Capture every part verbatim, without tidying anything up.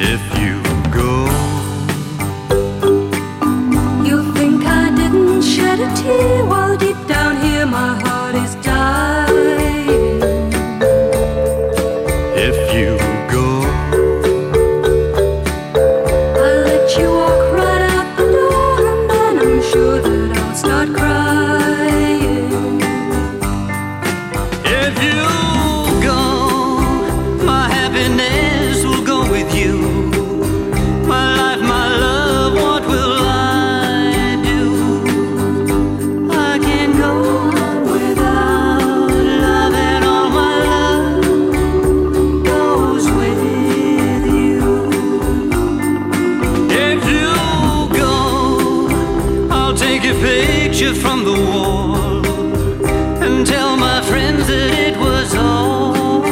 If you go, you'll think I didn't shed a tear, while deep down here my heart is dying. if you go, I'll let you walk right out the door, and then I'm sure that I'll start crying. if you go, my happiness will go with you. My life, my love, what will I do? I can't go on without love, and all my love goes with you. If you go, I'll take a picture from the wall and tell my friends that it was all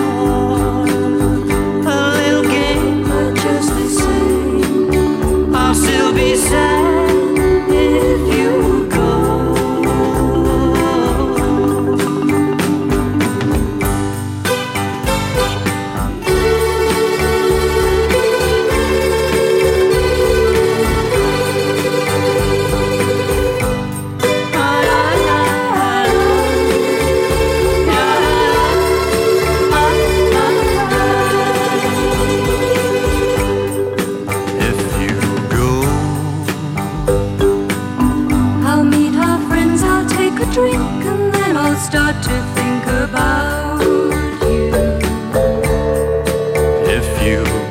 a little game. But just the same, I'll still be sad if you go. If you go, I'll meet our friends, I'll take a drink, and then I'll start to think about you. if you